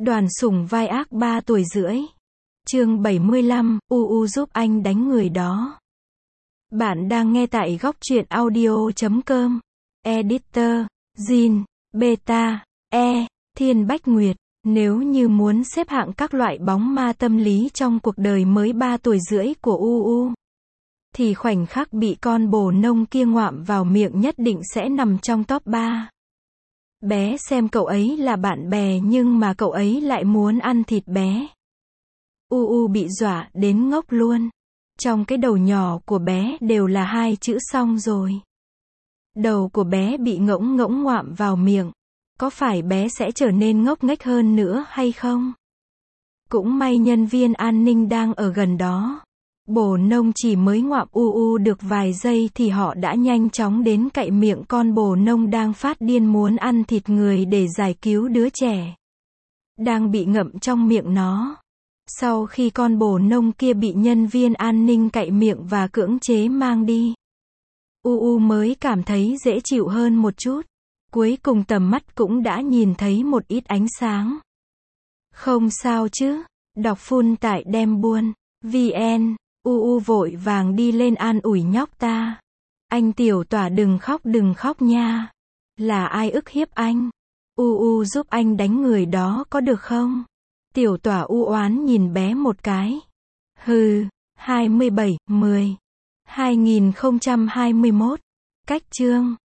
Đoàn sủng vai ác 3 tuổi rưỡi. Chương 75, UU giúp anh đánh người đó. Bạn đang nghe tại góc truyện audio.com. Editor, Jin, Beta, Thiên Bách Nguyệt. Nếu như muốn xếp hạng các loại bóng ma tâm lý trong cuộc đời mới 3 tuổi rưỡi của UU, thì khoảnh khắc bị con bồ nông kia ngoạm vào miệng nhất định sẽ nằm trong top 3. Bé xem cậu ấy là bạn bè nhưng mà cậu ấy lại muốn ăn thịt bé. UU bị dọa đến ngốc luôn. Trong cái đầu nhỏ của bé đều là 2 chữ xong rồi. Đầu của bé bị ngỗng ngỗng ngoạm vào miệng. Có phải bé sẽ trở nên ngốc nghếch hơn nữa hay không? Cũng may nhân viên an ninh đang ở gần đó. Bồ nông chỉ mới ngoạm UU được vài giây thì họ đã nhanh chóng đến cạy miệng con bồ nông đang phát điên muốn ăn thịt người để giải cứu đứa trẻ đang bị ngậm trong miệng nó. Sau khi con bồ nông kia bị nhân viên an ninh cạy miệng và cưỡng chế mang đi, UU mới cảm thấy dễ chịu hơn một chút. Cuối cùng tầm mắt cũng đã nhìn thấy một ít ánh sáng. Không sao chứ? Đọc full tại Đem Buôn VN. UU vội vàng đi lên an ủi nhóc ta. Anh tiểu tỏa đừng khóc nha. Là ai ức hiếp anh? UU giúp anh đánh người đó có được không? Tiểu tỏa u oán nhìn bé một cái. Hừ, 27/10/2021. Cách chương